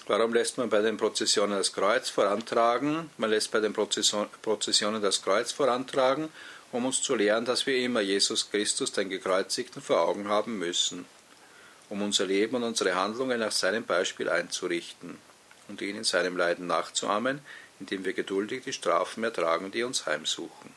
Warum lässt man bei den Prozessionen das Kreuz vorantragen? Man lässt bei den Prozessionen das Kreuz vorantragen, um uns zu lehren, dass wir immer Jesus Christus, den Gekreuzigten, vor Augen haben müssen, um unser Leben und unsere Handlungen nach seinem Beispiel einzurichten und ihn in seinem Leiden nachzuahmen, indem wir geduldig die Strafen ertragen, die uns heimsuchen.